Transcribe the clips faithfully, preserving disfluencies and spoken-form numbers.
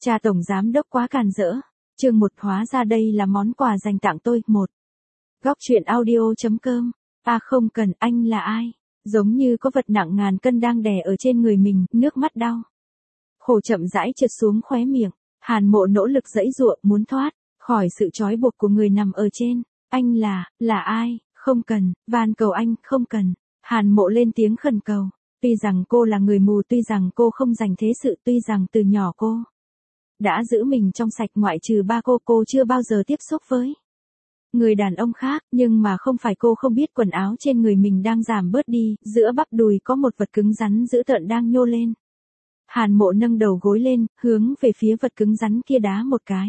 Cha tổng giám đốc quá càn rỡ. Chương một hóa ra đây là món quà dành tặng tôi. một. Góc truyện audio.com. À không cần, anh là ai? Giống như có vật nặng ngàn cân đang đè ở trên người mình, nước mắt đau. Khổ chậm rãi trượt xuống khóe miệng. Hàn Mộ nỗ lực giãy giụa muốn thoát khỏi sự trói buộc của người nằm ở trên. Anh là, là ai? Không cần, van cầu anh, không cần. Hàn Mộ lên tiếng khẩn cầu. Tuy rằng cô là người mù, tuy rằng cô không dành thế sự, tuy rằng từ nhỏ cô đã giữ mình trong sạch, ngoại trừ ba cô, cô chưa bao giờ tiếp xúc với người đàn ông khác, nhưng mà không phải cô không biết quần áo trên người mình đang giảm bớt đi, giữa bắp đùi có một vật cứng rắn dữ tợn đang nhô lên. Hàn Mộ nâng đầu gối lên, hướng về phía vật cứng rắn kia đá một cái.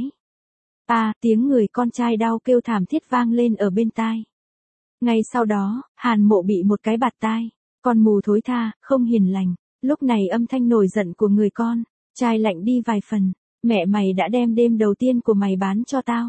À, tiếng người con trai đau kêu thảm thiết vang lên ở bên tai. Ngay sau đó, Hàn Mộ bị một cái bạt tai. Con mù thối tha, không hiền lành. Lúc này âm thanh nổi giận của người con trai lạnh đi vài phần. Mẹ mày đã đem đêm đầu tiên của mày bán cho tao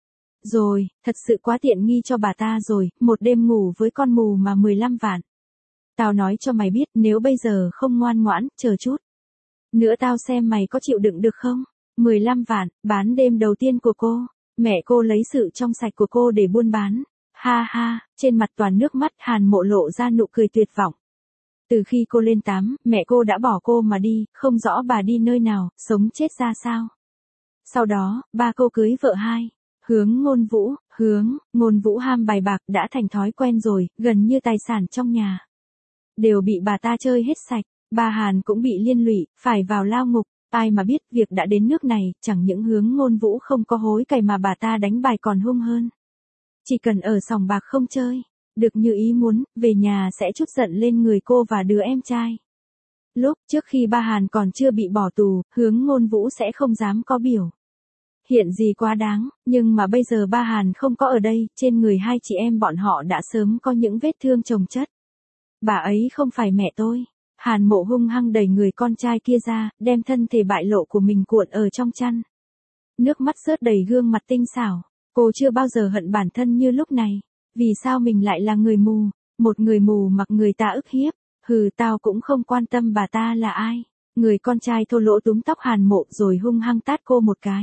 rồi, thật sự quá tiện nghi cho bà ta rồi, một đêm ngủ với con mù mà mười lăm vạn. Tao nói cho mày biết, nếu bây giờ không ngoan ngoãn, chờ chút nữa tao xem mày có chịu đựng được không. mười lăm vạn, bán đêm đầu tiên của cô. Mẹ cô lấy sự trong sạch của cô để buôn bán. Ha ha, trên mặt toàn nước mắt, Hàn Mộ lộ ra nụ cười tuyệt vọng. Từ khi cô lên tám, mẹ cô đã bỏ cô mà đi, không rõ bà đi nơi nào, sống chết ra sao. Sau đó, ba cô cưới vợ hai. Hướng Ngôn Vũ, hướng, Ngôn Vũ ham bài bạc đã thành thói quen rồi, gần như tài sản trong nhà đều bị bà ta chơi hết sạch. Bà Hàn cũng bị liên lụy, phải vào lao ngục. Ai mà biết việc đã đến nước này, chẳng những Hướng Ngôn Vũ không có hối cải mà bà ta đánh bài còn hung hơn. Chỉ cần ở sòng bạc không chơi được như ý muốn, về nhà sẽ trút giận lên người cô và đứa em trai. Lúc trước khi ba Hàn còn chưa bị bỏ tù, Hướng Ngôn Vũ sẽ không dám có biểu hiện gì quá đáng, nhưng mà bây giờ ba Hàn không có ở đây, trên người hai chị em bọn họ đã sớm có những vết thương chồng chất. Bà ấy không phải mẹ tôi. Hàn Mộ hung hăng đẩy người con trai kia ra, đem thân thể bại lộ của mình cuộn ở trong chăn. Nước mắt rớt đầy gương mặt tinh xảo. Cô chưa bao giờ hận bản thân như lúc này. Vì sao mình lại là người mù? Một người mù mặc người ta ức hiếp. Hừ, tao cũng không quan tâm bà ta là ai. Người con trai thô lỗ túm tóc Hàn Mộ rồi hung hăng tát cô một cái.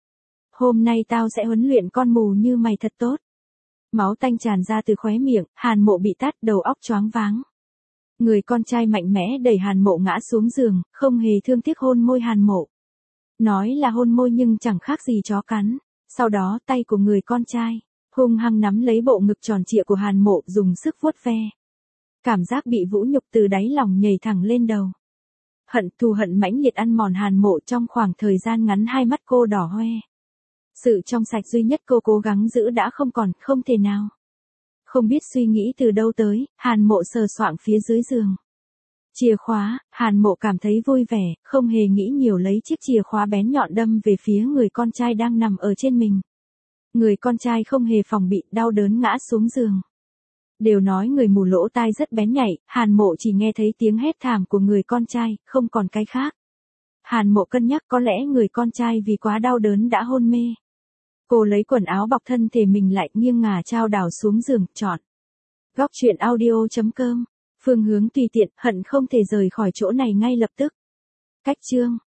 Hôm nay tao sẽ huấn luyện con mù như mày thật tốt. Máu tanh tràn ra từ khóe miệng, Hàn Mộ bị tát, đầu óc choáng váng. Người con trai mạnh mẽ đẩy Hàn Mộ ngã xuống giường, không hề thương tiếc hôn môi Hàn Mộ. Nói là hôn môi nhưng chẳng khác gì chó cắn. Sau đó tay của người con trai hung hăng nắm lấy bộ ngực tròn trịa của Hàn Mộ, dùng sức vuốt ve. Cảm giác bị vũ nhục từ đáy lòng nhảy thẳng lên đầu. Hận, thù hận mãnh liệt ăn mòn Hàn Mộ, trong khoảng thời gian ngắn hai mắt cô đỏ hoe. Sự trong sạch duy nhất cô cố gắng giữ đã không còn, không thể nào. Không biết suy nghĩ từ đâu tới, Hàn Mộ sờ soạng phía dưới giường. Chìa khóa, Hàn Mộ cảm thấy vui vẻ, không hề nghĩ nhiều lấy chiếc chìa khóa bén nhọn đâm về phía người con trai đang nằm ở trên mình. Người con trai không hề phòng bị, đau đớn ngã xuống giường. Đều nói người mù lỗ tai rất bén nhạy, Hàn Mộ chỉ nghe thấy tiếng hét thảm của người con trai, không còn cái khác. Hàn Mộ cân nhắc có lẽ người con trai vì quá đau đớn đã hôn mê. Cô lấy quần áo bọc thân thể mình lại, nghiêng ngả chao đảo xuống giường, chọn góc truyện audio.com. Phương hướng tùy tiện, hận không thể rời khỏi chỗ này ngay lập tức. Cách chương